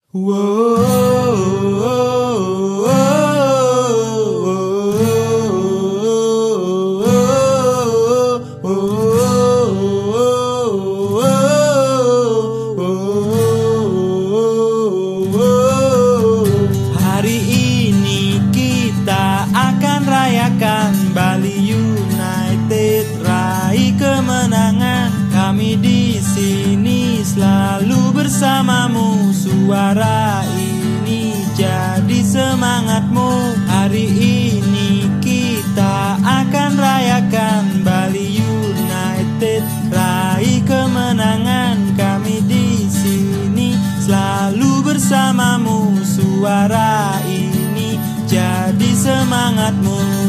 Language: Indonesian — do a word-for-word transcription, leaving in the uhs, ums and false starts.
Hari ini kita akan rayakan Bali United raih kemenangan. Kami di sini selalu bersamamu. Suara ini jadi semangatmu. Hari ini kita akan rayakan Bali United raih kemenangan. Kami di sini selalu bersamamu. Suara ini jadi semangatmu.